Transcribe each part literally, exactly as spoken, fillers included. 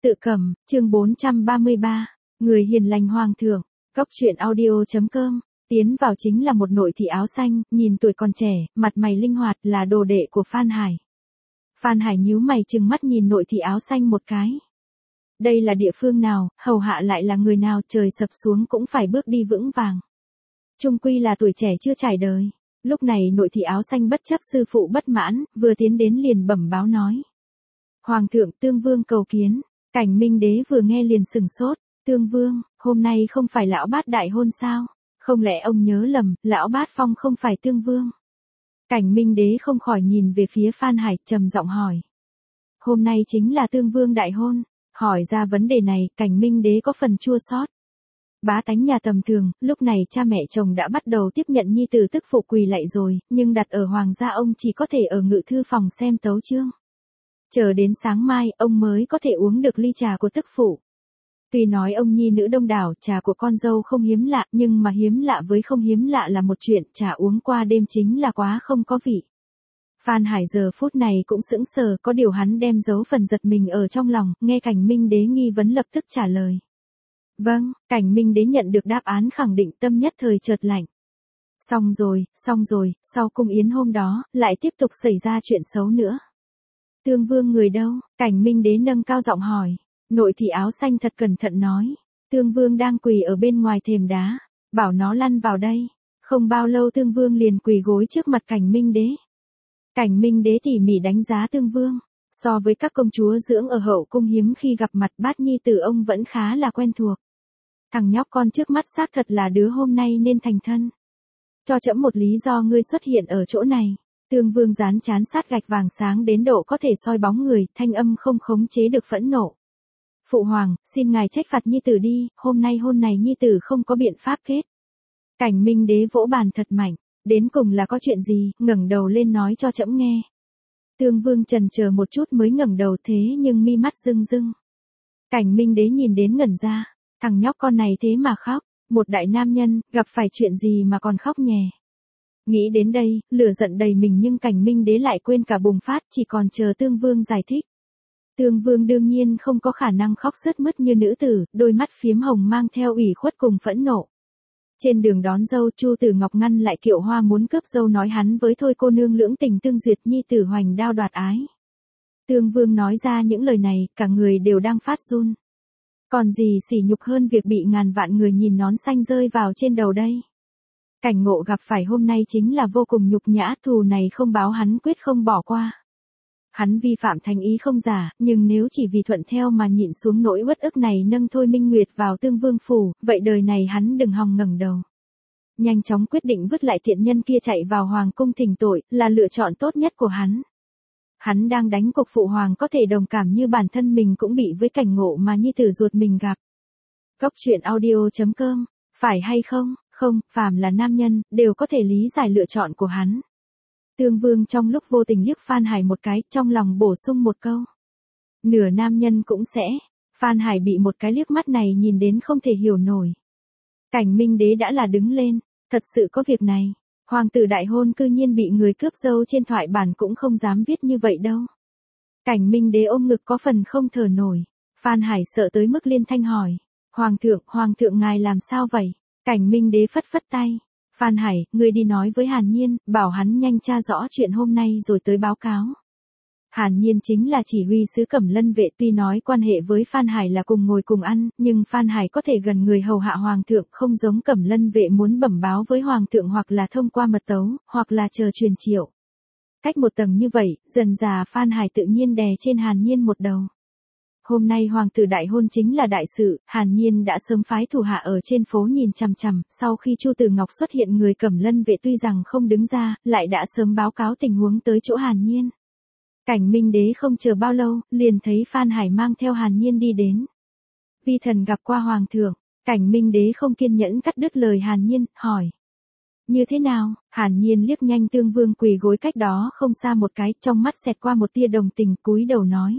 Tự cầm, chương bốn trăm ba mươi ba, người hiền lành hoàng thượng, cốc truyện audio.com, tiến vào chính là một nội thị áo xanh, nhìn tuổi còn trẻ, mặt mày linh hoạt là đồ đệ của Phan Hải. Phan Hải nhíu mày trừng mắt nhìn nội thị áo xanh một cái. Đây là địa phương nào, hầu hạ lại là người nào, trời sập xuống cũng phải bước đi vững vàng. Chung quy là tuổi trẻ chưa trải đời. Lúc này nội thị áo xanh bất chấp sư phụ bất mãn, vừa tiến đến liền bẩm báo nói. Hoàng thượng, Tương Vương cầu kiến. Cảnh Minh Đế vừa nghe liền sừng sốt. Tương Vương, hôm nay không phải lão bát đại hôn sao? Không lẽ ông nhớ lầm, lão bát phong không phải Tương Vương? Cảnh Minh Đế không khỏi nhìn về phía Phan Hải, trầm giọng hỏi. Hôm nay chính là Tương Vương đại hôn. Hỏi ra vấn đề này, Cảnh Minh Đế có phần chua xót. Bá tánh nhà tầm thường, lúc này cha mẹ chồng đã bắt đầu tiếp nhận nhi tử tức phụ quỳ lạy rồi, nhưng đặt ở hoàng gia ông chỉ có thể ở ngự thư phòng xem tấu chương. Chờ đến sáng mai, ông mới có thể uống được ly trà của tức phụ. Tuy nói ông nhi nữ đông đảo, trà của con dâu không hiếm lạ, nhưng mà hiếm lạ với không hiếm lạ là một chuyện, trà uống qua đêm chính là quá không có vị. Phan Hải giờ phút này cũng sững sờ, có điều hắn đem giấu phần giật mình ở trong lòng, nghe Cảnh Minh Đế nghi vấn lập tức trả lời. Vâng, Cảnh Minh Đế nhận được đáp án khẳng định, tâm nhất thời chợt lạnh. Xong rồi, xong rồi, sau cung yến hôm đó, lại tiếp tục xảy ra chuyện xấu nữa. Tương Vương người đâu? Cảnh Minh Đế nâng cao giọng hỏi. Nội thị áo xanh thật cẩn thận nói. Tương Vương đang quỳ ở bên ngoài thềm đá, bảo nó lăn vào đây. Không bao lâu Tương Vương liền quỳ gối trước mặt Cảnh Minh Đế. Cảnh Minh Đế tỉ mỉ đánh giá Tương Vương. So với các công chúa dưỡng ở hậu cung hiếm khi gặp mặt bát nhi tử ông vẫn khá là quen thuộc. Thằng nhóc con trước mắt xác thật là đứa hôm nay nên thành thân. Cho trẫm một lý do ngươi xuất hiện ở chỗ này. Tương Vương dán chán sát gạch vàng sáng đến độ có thể soi bóng người, thanh âm không khống chế được phẫn nộ. Phụ hoàng, xin ngài trách phạt nhi tử đi, hôm nay hôn này nhi tử không có biện pháp kết. Cảnh Minh Đế vỗ bàn thật mạnh, đến cùng là có chuyện gì, ngẩng đầu lên nói cho trẫm nghe. Tương Vương chần chờ một chút mới ngẩng đầu thế nhưng mi mắt rưng rưng. Cảnh Minh Đế nhìn đến ngẩn ra, thằng nhóc con này thế mà khóc, một đại nam nhân, gặp phải chuyện gì mà còn khóc nhè. Nghĩ đến đây, lửa giận đầy mình nhưng Cảnh Minh Đế lại quên cả bùng phát, chỉ còn chờ Tương Vương giải thích. Tương Vương đương nhiên không có khả năng khóc sướt mướt như nữ tử, đôi mắt phiếm hồng mang theo ủy khuất cùng phẫn nộ. Trên đường đón dâu, Chu Tử Ngọc ngăn lại Kiệu Hoa muốn cướp dâu, nói hắn với Thôi cô nương lưỡng tình tương duyệt, nhi tử hoành đao đoạt ái. Tương Vương nói ra những lời này, cả người đều đang phát run. Còn gì sỉ nhục hơn việc bị ngàn vạn người nhìn nón xanh rơi vào trên đầu đây. Cảnh Ngộ gặp phải hôm nay chính là vô cùng nhục nhã, thù này không báo hắn quyết không bỏ qua. Hắn vi phạm thành ý không giả, nhưng nếu chỉ vì thuận theo mà nhịn xuống nỗi uất ức này nâng Thôi Minh Nguyệt vào Tương Vương phủ, vậy đời này hắn đừng hòng ngẩng đầu. Nhanh chóng quyết định vứt lại tiện nhân kia chạy vào hoàng cung thỉnh tội, là lựa chọn tốt nhất của hắn. Hắn đang đánh cuộc phụ hoàng có thể đồng cảm như bản thân mình cũng bị với Cảnh Ngộ mà nhi tử ruột mình gặp. Cốc truyện audio.com, phải hay không? Không, phàm là nam nhân, đều có thể lý giải lựa chọn của hắn. Tương Vương trong lúc vô tình liếc Phan Hải một cái, trong lòng bổ sung một câu. Nửa nam nhân cũng sẽ. Phan Hải bị một cái liếc mắt này nhìn đến không thể hiểu nổi. Cảnh Minh Đế đã là đứng lên, thật sự có việc này. Hoàng tử đại hôn cư nhiên bị người cướp dâu, trên thoại bản cũng không dám viết như vậy đâu. Cảnh Minh Đế ôm ngực có phần không thở nổi. Phan Hải sợ tới mức liên thanh hỏi. Hoàng thượng, hoàng thượng ngài làm sao vậy? Cảnh Minh Đế phất phất tay. Phan Hải, ngươi đi nói với Hàn Nhiên, bảo hắn nhanh tra rõ chuyện hôm nay rồi tới báo cáo. Hàn Nhiên chính là chỉ huy sứ Cẩm Lân vệ, tuy nói quan hệ với Phan Hải là cùng ngồi cùng ăn, nhưng Phan Hải có thể gần người hầu hạ hoàng thượng, không giống Cẩm Lân vệ muốn bẩm báo với hoàng thượng hoặc là thông qua mật tấu, hoặc là chờ truyền triệu. Cách một tầng như vậy, dần dà Phan Hải tự nhiên đè trên Hàn Nhiên một đầu. Hôm nay hoàng tử đại hôn chính là đại sự, Hàn Nhiên đã sớm phái thủ hạ ở trên phố nhìn chằm chằm, sau khi Chu Tử Ngọc xuất hiện, người Cẩm Lân vệ tuy rằng không đứng ra, lại đã sớm báo cáo tình huống tới chỗ Hàn Nhiên. Cảnh Minh Đế không chờ bao lâu, liền thấy Phan Hải mang theo Hàn Nhiên đi đến. Vi thần gặp qua hoàng thượng. Cảnh Minh Đế không kiên nhẫn cắt đứt lời Hàn Nhiên, hỏi. Như thế nào? Hàn Nhiên liếc nhanh Tương Vương quỳ gối cách đó không xa một cái, trong mắt xẹt qua một tia đồng tình, cúi đầu nói.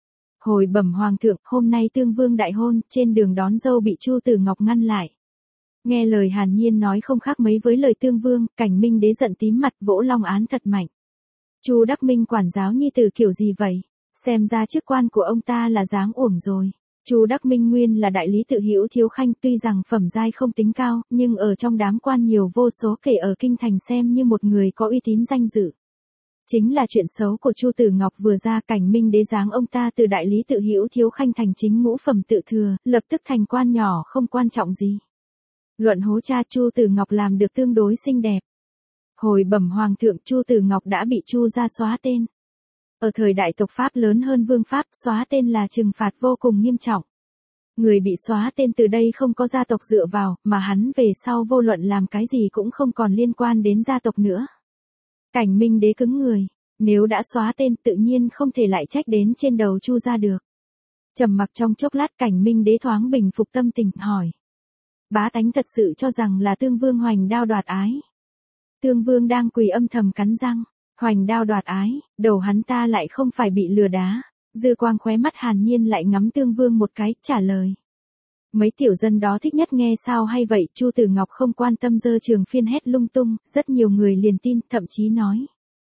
Hồi bẩm hoàng thượng, hôm nay Tương Vương đại hôn, trên đường đón dâu bị Chu Tử Ngọc ngăn lại. Nghe lời Hàn Nhiên nói không khác mấy với lời Tương Vương, Cảnh Minh Đế giận tím mặt, vỗ long án thật mạnh. Chu Đắc Minh quản giáo nhi tử kiểu gì vậy? Xem ra chức quan của ông ta là dáng uổng rồi. Chu Đắc Minh nguyên là đại lý tự hữu Thiếu Khanh, tuy rằng phẩm giai không tính cao, nhưng ở trong đám quan nhiều vô số kể ở kinh thành xem như một người có uy tín danh dự. Chính là chuyện xấu của Chu Tử Ngọc vừa ra, Cảnh Minh đế giáng ông ta từ đại lý tự hữu Thiếu Khanh thành chính ngũ phẩm tự thừa, lập tức thành quan nhỏ không quan trọng gì. Luận hố cha, Chu Tử Ngọc làm được tương đối xinh đẹp. Hồi bẩm hoàng thượng, Chu Tử Ngọc đã bị Chu gia xóa tên. Ở thời đại tộc Pháp lớn hơn vương Pháp, xóa tên là trừng phạt vô cùng nghiêm trọng. Người bị xóa tên từ đây không có gia tộc dựa vào, mà hắn về sau vô luận làm cái gì cũng không còn liên quan đến gia tộc nữa. Cảnh Minh đế cứng người, nếu đã xóa tên tự nhiên không thể lại trách đến trên đầu Chu gia được. Trầm mặc trong chốc lát, Cảnh Minh đế thoáng bình phục tâm tình, hỏi. Bá tánh thật sự cho rằng là Tương Vương hoành đao đoạt ái. Tương Vương đang quỳ âm thầm cắn răng, hoành đao đoạt ái, đầu hắn ta lại không phải bị lừa đá. Dư quang khóe mắt hàn nhiên lại ngắm Tương Vương một cái, trả lời. Mấy tiểu dân đó thích nhất nghe sao hay vậy. Chu Tử Ngọc không quan tâm dơ trường phiên hét lung tung, rất nhiều người liền tin, thậm chí nói.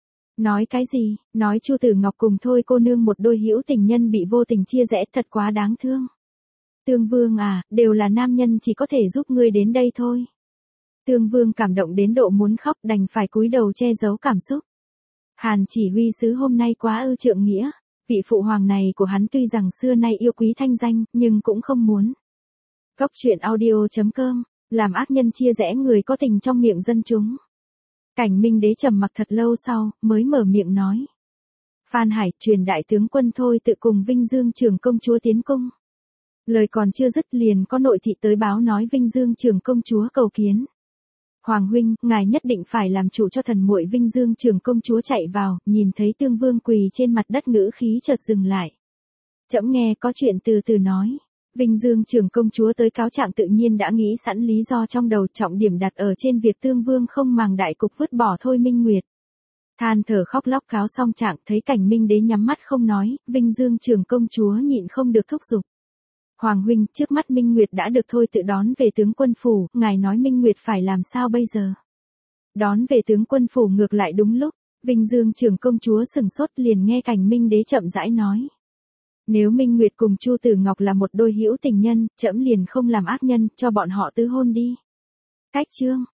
Nói cái gì, nói Chu Tử Ngọc cùng Thôi cô nương một đôi hữu tình nhân bị vô tình chia rẽ, thật quá đáng thương. Tương Vương à, đều là nam nhân, chỉ có thể giúp ngươi đến đây thôi. Tương Vương cảm động đến độ muốn khóc, đành phải cúi đầu che giấu cảm xúc. Hàn chỉ huy sứ hôm nay quá ư trượng nghĩa, vị phụ hoàng này của hắn tuy rằng xưa nay yêu quý thanh danh, nhưng cũng không muốn. Góc truyện audio chấm com, làm ác nhân chia rẽ người có tình trong miệng dân chúng. Cảnh Minh đế trầm mặc thật lâu sau, mới mở miệng nói. Phan Hải, truyền đại tướng quân Thôi tự cùng Vinh Dương trưởng công chúa tiến cung. Lời còn chưa dứt liền có nội thị tới báo nói Vinh Dương trưởng công chúa cầu kiến. Hoàng huynh, ngài nhất định phải làm chủ cho thần muội. Vinh Dương trưởng công chúa chạy vào, nhìn thấy Tương Vương quỳ trên mặt đất, ngữ khí chợt dừng lại. Trẫm nghe có chuyện từ từ nói. Vinh Dương trưởng công chúa tới cáo trạng tự nhiên đã nghĩ sẵn lý do trong đầu, trọng điểm đặt ở trên việc Tương Vương không màng đại cục vứt bỏ Thôi Minh Nguyệt. Than thở khóc lóc cáo xong trạng, thấy Cảnh Minh đế nhắm mắt không nói, Vinh Dương trưởng công chúa nhịn không được thúc giục. Hoàng huynh, trước mắt Minh Nguyệt đã được Thôi tự đón về tướng quân phủ, ngài nói Minh Nguyệt phải làm sao bây giờ? Đón về tướng quân phủ ngược lại đúng lúc, Vinh Dương trưởng công chúa sừng sốt, liền nghe Cảnh Minh đế chậm rãi nói. Nếu Minh Nguyệt cùng Chu Tử Ngọc là một đôi hữu tình nhân, trẫm liền không làm ác nhân, cho bọn họ tứ hôn đi. Cách chương